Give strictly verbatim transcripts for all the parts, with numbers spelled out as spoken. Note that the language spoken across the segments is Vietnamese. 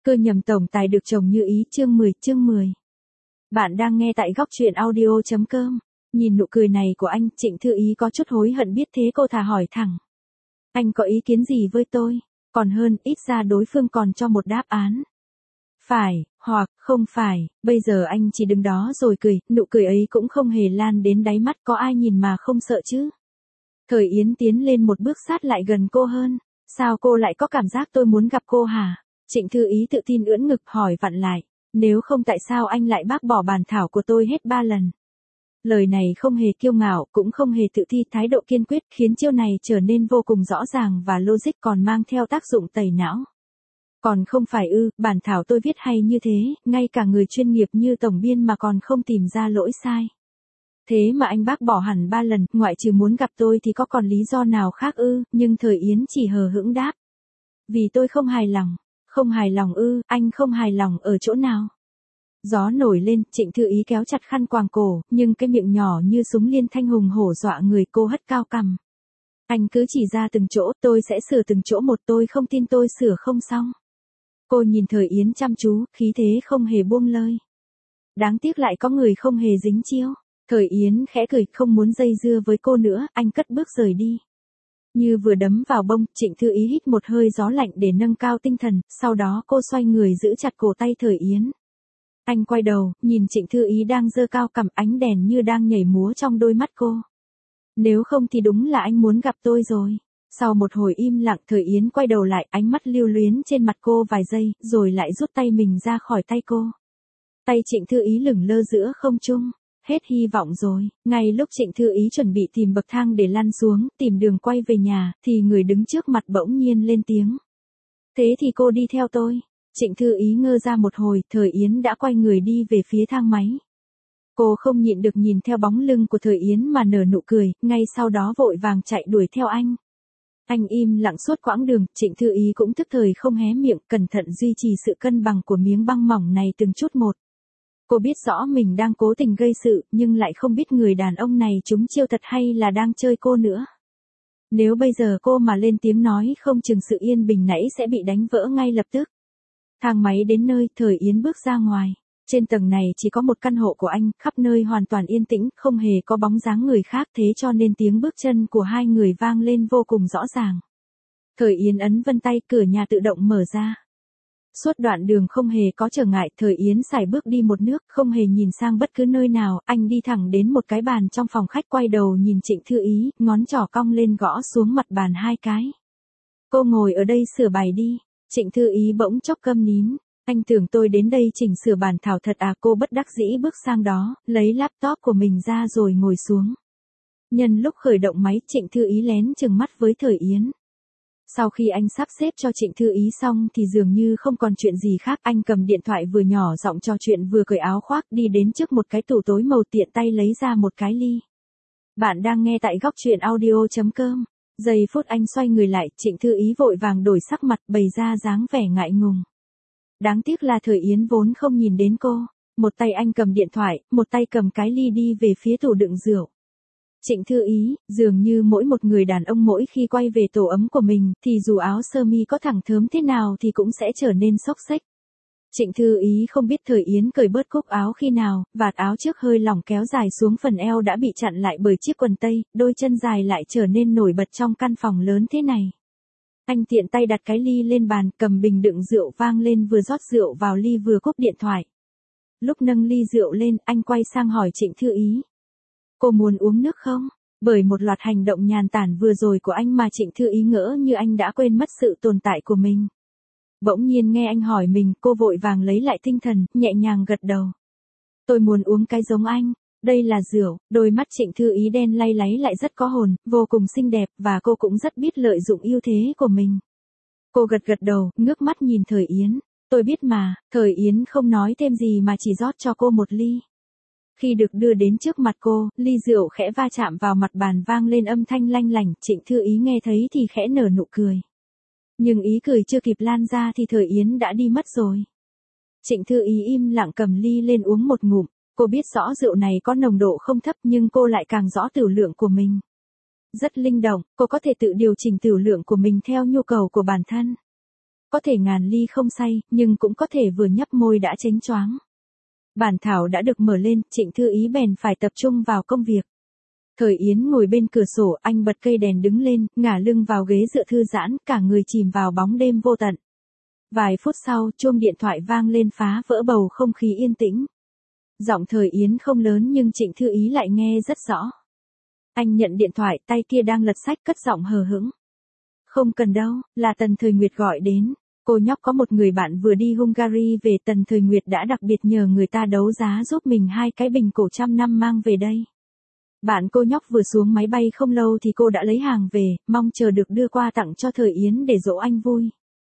Cơ nhầm tổng tài được chồng như ý chương mười chương mười. Bạn đang nghe tại góc truyện audio.com. Nhìn nụ cười này của anh, Trịnh Thư Ý có chút hối hận biết thế cô thà hỏi thẳng. Anh có ý kiến gì với tôi? Còn hơn, ít ra đối phương còn cho một đáp án. Phải, hoặc, không phải, bây giờ anh chỉ đứng đó rồi cười, nụ cười ấy cũng không hề lan đến đáy mắt, có ai nhìn mà không sợ chứ? Thời Yến tiến lên một bước sát lại gần cô hơn. Sao cô lại có cảm giác tôi muốn gặp cô hả? Trịnh Thư Ý tự tin ưỡn ngực hỏi vặn lại. Nếu không tại sao anh lại bác bỏ bản thảo của tôi hết ba lần? Lời này không hề kiêu ngạo, cũng không hề tự thi, thái độ kiên quyết khiến chiêu này trở nên vô cùng rõ ràng và logic, còn mang theo tác dụng tẩy não. Còn không phải ư, bản thảo tôi viết hay như thế, ngay cả người chuyên nghiệp như tổng biên mà còn không tìm ra lỗi sai. Thế mà anh bác bỏ hẳn ba lần, ngoại trừ muốn gặp tôi thì có còn lý do nào khác ư? Nhưng Thời Yến chỉ hờ hững đáp. Vì tôi không hài lòng. Không hài lòng ư, anh không hài lòng ở chỗ nào? Gió nổi lên, Trịnh Thư Ý kéo chặt khăn quàng cổ, nhưng cái miệng nhỏ như súng liên thanh hùng hổ dọa người, cô hất cao cằm. Anh cứ chỉ ra từng chỗ, tôi sẽ sửa từng chỗ một, tôi không tin tôi sửa không xong. Cô nhìn Thời Yến chăm chú, khí thế không hề buông lơi. Đáng tiếc lại có người không hề dính chiêu. Thời Yến khẽ cười, không muốn dây dưa với cô nữa, anh cất bước rời đi. Như vừa đấm vào bông, Trịnh Thư Ý hít một hơi gió lạnh để nâng cao tinh thần, sau đó cô xoay người giữ chặt cổ tay Thời Yến. Anh quay đầu, nhìn Trịnh Thư Ý đang giơ cao cằm, ánh đèn như đang nhảy múa trong đôi mắt cô. Nếu không thì đúng là anh muốn gặp tôi rồi. Sau một hồi im lặng, Thời Yến quay đầu lại, ánh mắt lưu luyến trên mặt cô vài giây, rồi lại rút tay mình ra khỏi tay cô. Tay Trịnh Thư Ý lửng lơ giữa không trung. Hết hy vọng rồi. Ngay lúc Trịnh Thư Ý chuẩn bị tìm bậc thang để lăn xuống, tìm đường quay về nhà, thì người đứng trước mặt bỗng nhiên lên tiếng. Thế thì cô đi theo tôi. Trịnh Thư Ý ngơ ra một hồi, Thời Yến đã quay người đi về phía thang máy. Cô không nhịn được nhìn theo bóng lưng của Thời Yến mà nở nụ cười, ngay sau đó vội vàng chạy đuổi theo anh. Anh im lặng suốt quãng đường, Trịnh Thư Ý cũng tức thời không hé miệng, cẩn thận duy trì sự cân bằng của miếng băng mỏng này từng chút một. Cô biết rõ mình đang cố tình gây sự, nhưng lại không biết người đàn ông này trúng chiêu thật hay là đang chơi cô nữa. Nếu bây giờ cô mà lên tiếng nói, không chừng sự yên bình nãy sẽ bị đánh vỡ ngay lập tức. Thang máy đến nơi, Thời Yến bước ra ngoài. Trên tầng này chỉ có một căn hộ của anh, khắp nơi hoàn toàn yên tĩnh, không hề có bóng dáng người khác, thế cho nên tiếng bước chân của hai người vang lên vô cùng rõ ràng. Thời Yến ấn vân tay, cửa nhà tự động mở ra. Suốt đoạn đường không hề có trở ngại, Thời Yến sải bước đi một nước, không hề nhìn sang bất cứ nơi nào, anh đi thẳng đến một cái bàn trong phòng khách, quay đầu nhìn Trịnh Thư Ý, ngón trỏ cong lên gõ xuống mặt bàn hai cái. Cô ngồi ở đây sửa bài đi. Trịnh Thư Ý bỗng chốc câm nín. Anh tưởng tôi đến đây chỉnh sửa bản thảo thật à? Cô bất đắc dĩ bước sang đó, lấy laptop của mình ra rồi ngồi xuống. Nhân lúc khởi động máy, Trịnh Thư Ý lén chừng mắt với Thời Yến. Sau khi anh sắp xếp cho Trịnh Thư Ý xong thì dường như không còn chuyện gì khác, anh cầm điện thoại vừa nhỏ giọng trò chuyện vừa cởi áo khoác, đi đến trước một cái tủ tối màu, tiện tay lấy ra một cái ly. Bạn đang nghe tại góc truyện audio.com. Giây phút anh xoay người lại, Trịnh Thư Ý vội vàng đổi sắc mặt, bày ra dáng vẻ ngại ngùng. Đáng tiếc là Thời Yến vốn không nhìn đến cô. Một tay anh cầm điện thoại, một tay cầm cái ly đi về phía tủ đựng rượu. Trịnh Thư Ý, dường như mỗi một người đàn ông mỗi khi quay về tổ ấm của mình, thì dù áo sơ mi có thẳng thớm thế nào thì cũng sẽ trở nên xốc xếch. Trịnh Thư Ý không biết Thời Yến cởi bớt cúc áo khi nào, vạt áo trước hơi lỏng kéo dài xuống phần eo đã bị chặn lại bởi chiếc quần tây, đôi chân dài lại trở nên nổi bật trong căn phòng lớn thế này. Anh tiện tay đặt cái ly lên bàn, cầm bình đựng rượu vang lên, vừa rót rượu vào ly vừa cúp điện thoại. Lúc nâng ly rượu lên, anh quay sang hỏi Trịnh Thư Ý. Cô muốn uống nước không? Bởi một loạt hành động nhàn tản vừa rồi của anh mà Trịnh Thư Ý ngỡ như anh đã quên mất sự tồn tại của mình. Bỗng nhiên nghe anh hỏi mình, cô vội vàng lấy lại tinh thần, nhẹ nhàng gật đầu. Tôi muốn uống cái giống anh. Đây là rượu. Đôi mắt Trịnh Thư Ý đen lay láy lại rất có hồn, vô cùng xinh đẹp, và cô cũng rất biết lợi dụng ưu thế của mình. Cô gật gật đầu, ngước mắt nhìn Thời Yến. Tôi biết mà. Thời Yến không nói thêm gì mà chỉ rót cho cô một ly. Khi được đưa đến trước mặt cô, ly rượu khẽ va chạm vào mặt bàn, vang lên âm thanh lanh lảnh, Trịnh Thư Ý nghe thấy thì khẽ nở nụ cười. Nhưng ý cười chưa kịp lan ra thì Thời Yến đã đi mất rồi. Trịnh Thư Ý im lặng cầm ly lên uống một ngụm. Cô biết rõ rượu này có nồng độ không thấp, nhưng cô lại càng rõ tửu lượng của mình. Rất linh động, cô có thể tự điều chỉnh tửu lượng của mình theo nhu cầu của bản thân. có thể ngàn ly không say, nhưng cũng có thể vừa nhấp môi đã chánh choáng. Bản thảo đã được mở lên, Trịnh Thư Ý bèn phải tập trung vào công việc. Thời Yến ngồi bên cửa sổ, anh bật cây đèn đứng lên, ngả lưng vào ghế dựa thư giãn, cả người chìm vào bóng đêm vô tận. Vài phút sau, chuông điện thoại vang lên phá vỡ bầu không khí yên tĩnh. Giọng Thời Yến không lớn nhưng Trịnh Thư Ý lại nghe rất rõ. Anh nhận điện thoại, tay kia đang lật sách, cất giọng hờ hững. Không cần đâu, là Tần Thời Nguyệt gọi đến. Cô nhóc có một người bạn vừa đi Hungary về, Tần Thời Nguyệt đã đặc biệt nhờ người ta đấu giá giúp mình hai cái bình cổ trăm năm mang về đây. Bạn cô nhóc vừa xuống máy bay không lâu thì cô đã lấy hàng về, mong chờ được đưa qua tặng cho Thời Yến để dỗ anh vui.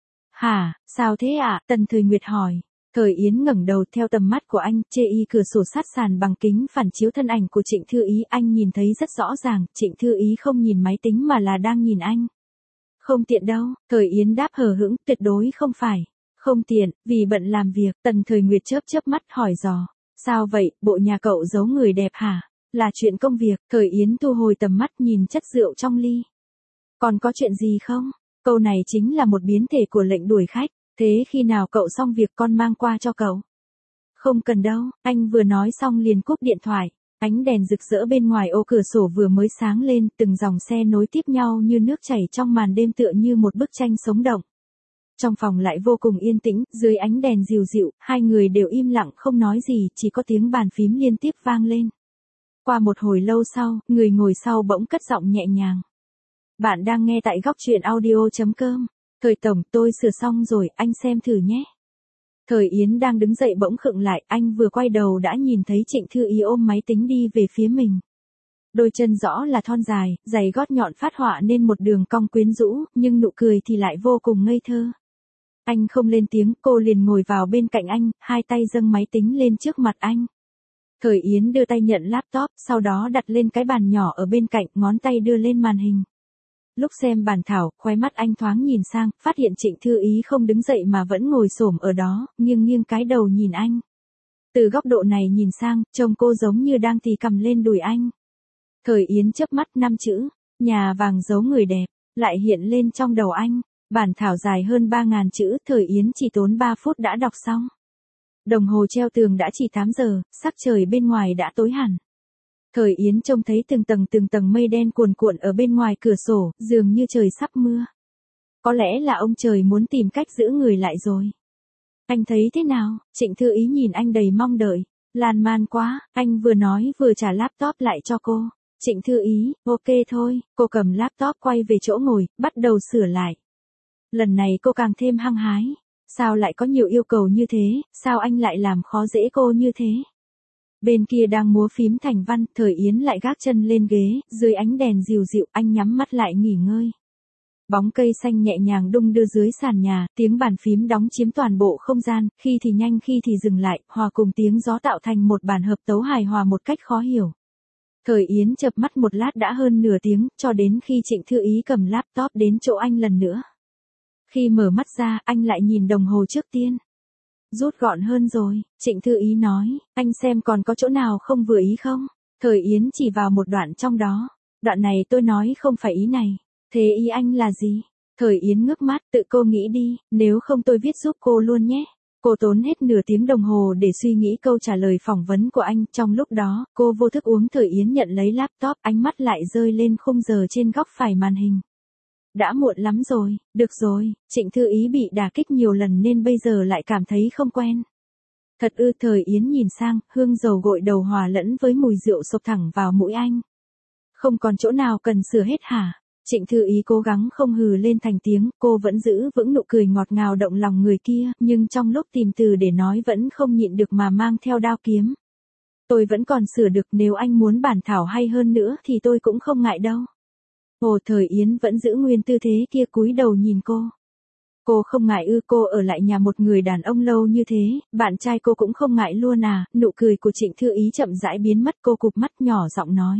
Hả, sao thế ạ? À? Tần Thời Nguyệt hỏi. Thời Yến ngẩng đầu, theo tầm mắt của anh, chê y cửa sổ sát sàn bằng kính phản chiếu thân ảnh của Trịnh Thư Ý, anh nhìn thấy rất rõ ràng, Trịnh Thư Ý không nhìn máy tính mà là đang nhìn anh. Không tiện đâu, Thời Yến đáp hờ hững, tuyệt đối không phải. Không tiện, vì bận làm việc. Tần Thời Nguyệt chớp chớp mắt hỏi dò. Sao vậy, bộ nhà cậu giấu người đẹp hả? Là chuyện công việc. Thời Yến thu hồi tầm mắt, nhìn chất rượu trong ly. Còn có chuyện gì không? Câu này chính là một biến thể của lệnh đuổi khách. Thế khi nào cậu xong việc con mang qua cho cậu? Không cần đâu, anh vừa nói xong liền cúp điện thoại. Ánh đèn rực rỡ bên ngoài ô cửa sổ vừa mới sáng lên, từng dòng xe nối tiếp nhau như nước chảy trong màn đêm, tựa như một bức tranh sống động. Trong phòng lại vô cùng yên tĩnh, dưới ánh đèn dịu dịu, hai người đều im lặng không nói gì, chỉ có tiếng bàn phím liên tiếp vang lên. Qua một hồi lâu sau, người ngồi sau bỗng cất giọng nhẹ nhàng. Bạn đang nghe tại góc truyện audio chấm com. Thời tổng, tôi sửa xong rồi, anh xem thử nhé. Thời Yến đang đứng dậy bỗng khựng lại, anh vừa quay đầu đã nhìn thấy Trịnh Thư Ý ôm máy tính đi về phía mình. Đôi chân rõ là thon dài, giày gót nhọn phát họa nên một đường cong quyến rũ, nhưng nụ cười thì lại vô cùng ngây thơ. Anh không lên tiếng, cô liền ngồi vào bên cạnh anh, hai tay dâng máy tính lên trước mặt anh. Thời Yến đưa tay nhận laptop, sau đó đặt lên cái bàn nhỏ ở bên cạnh, ngón tay đưa lên màn hình. Lúc xem bản thảo, khóe mắt anh thoáng nhìn sang, phát hiện Trịnh Thư Ý không đứng dậy mà vẫn ngồi xổm ở đó, nghiêng nghiêng cái đầu nhìn anh. Từ góc độ này nhìn sang, trông cô giống như đang tì cầm lên đùi anh. Thời Yến chớp mắt, năm chữ, nhà vàng giấu người đẹp, lại hiện lên trong đầu anh. Bản thảo dài hơn ba ngàn chữ, Thời Yến chỉ tốn ba phút đã đọc xong. Đồng hồ treo tường đã chỉ tám giờ, sắc trời bên ngoài đã tối hẳn. Thời Yến trông thấy từng tầng từng tầng mây đen cuồn cuộn ở bên ngoài cửa sổ, dường như trời sắp mưa. Có lẽ là ông trời muốn tìm cách giữ người lại rồi. Anh thấy thế nào? Trịnh Thư Ý nhìn anh đầy mong đợi. Lan man quá, anh vừa nói vừa trả laptop lại cho cô. Trịnh Thư Ý, ok thôi, cô cầm laptop quay về chỗ ngồi, bắt đầu sửa lại. Lần này cô càng thêm hăng hái. Sao lại có nhiều yêu cầu như thế, sao anh lại làm khó dễ cô như thế? Bên kia đang múa phím thành văn, Thời Yến lại gác chân lên ghế, dưới ánh đèn dịu dịu, anh nhắm mắt lại nghỉ ngơi. Bóng cây xanh nhẹ nhàng đung đưa dưới sàn nhà, tiếng bàn phím đóng chiếm toàn bộ không gian, khi thì nhanh khi thì dừng lại, hòa cùng tiếng gió tạo thành một bản hợp tấu hài hòa một cách khó hiểu. Thời Yến chợp mắt một lát đã hơn nửa tiếng, cho đến khi Trịnh Thư Ý cầm laptop đến chỗ anh lần nữa. Khi mở mắt ra, anh lại nhìn đồng hồ trước tiên. Rút gọn hơn rồi, Trịnh Thư Ý nói, anh xem còn có chỗ nào không vừa ý không? Thời Yến chỉ vào một đoạn trong đó. Đoạn này tôi nói không phải ý này. Thế ý anh là gì? Thời Yến ngước mắt, tự cô nghĩ đi, nếu không tôi viết giúp cô luôn nhé. Cô tốn hết nửa tiếng đồng hồ để suy nghĩ câu trả lời phỏng vấn của anh. Trong lúc đó, cô vô thức uống. Thời Yến nhận lấy laptop, ánh mắt lại rơi lên khung giờ trên góc phải màn hình. Đã muộn lắm rồi, được rồi, Trịnh Thư Ý bị đả kích nhiều lần nên bây giờ lại cảm thấy không quen. Thật ư? Thời Yến nhìn sang, hương dầu gội đầu hòa lẫn với mùi rượu xộc thẳng vào mũi anh. Không còn chỗ nào cần sửa hết hả? Trịnh Thư Ý cố gắng không hừ lên thành tiếng, cô vẫn giữ vững nụ cười ngọt ngào động lòng người kia, nhưng trong lúc tìm từ để nói vẫn không nhịn được mà mang theo đao kiếm. Tôi vẫn còn sửa được, nếu anh muốn bản thảo hay hơn nữa thì tôi cũng không ngại đâu. Ồ, Thời Yến vẫn giữ nguyên tư thế kia, cúi đầu nhìn cô. Cô không ngại ư? Cô ở lại nhà một người đàn ông lâu như thế, bạn trai cô cũng không ngại luôn à? Nụ cười của Trịnh Thư Ý chậm rãi biến mất, cô cụp mắt nhỏ giọng nói.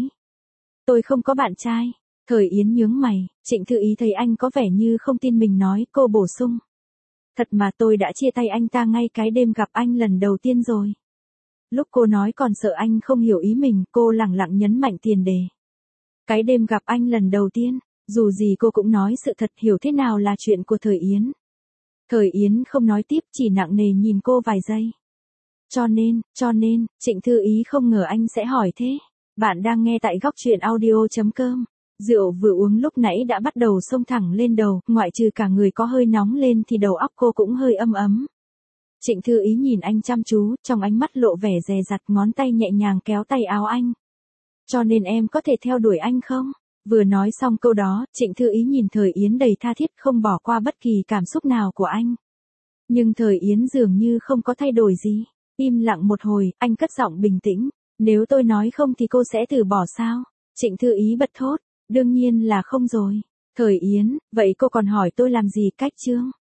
Tôi không có bạn trai. Thời Yến nhướng mày, Trịnh Thư Ý thấy anh có vẻ như không tin mình nói, cô bổ sung. Thật mà, tôi đã chia tay anh ta ngay cái đêm gặp anh lần đầu tiên rồi. Lúc cô nói còn sợ anh không hiểu ý mình, cô lẳng lặng nhấn mạnh tiền đề. Cái đêm gặp anh lần đầu tiên, dù gì cô cũng nói sự thật, hiểu thế nào là chuyện của Thời Yến. Thời Yến không nói tiếp, chỉ nặng nề nhìn cô vài giây. Cho nên, cho nên, Trịnh Thư Ý không ngờ anh sẽ hỏi thế. Bạn đang nghe tại góc truyện audio.com. Rượu vừa uống lúc nãy đã bắt đầu xông thẳng lên đầu, ngoại trừ cả người có hơi nóng lên thì đầu óc cô cũng hơi âm ấm. Trịnh Thư Ý nhìn anh chăm chú, trong ánh mắt lộ vẻ dè dặt, ngón tay nhẹ nhàng kéo tay áo anh. Cho nên em có thể theo đuổi anh không? Vừa nói xong câu đó, Trịnh Thư Ý nhìn Thời Yến đầy tha thiết, không bỏ qua bất kỳ cảm xúc nào của anh. Nhưng Thời Yến dường như không có thay đổi gì. Im lặng một hồi, anh cất giọng bình tĩnh. Nếu tôi nói không thì cô sẽ từ bỏ sao? Trịnh Thư Ý bật thốt. Đương nhiên là không rồi. Thời Yến, vậy cô còn hỏi tôi làm gì? Cách chương.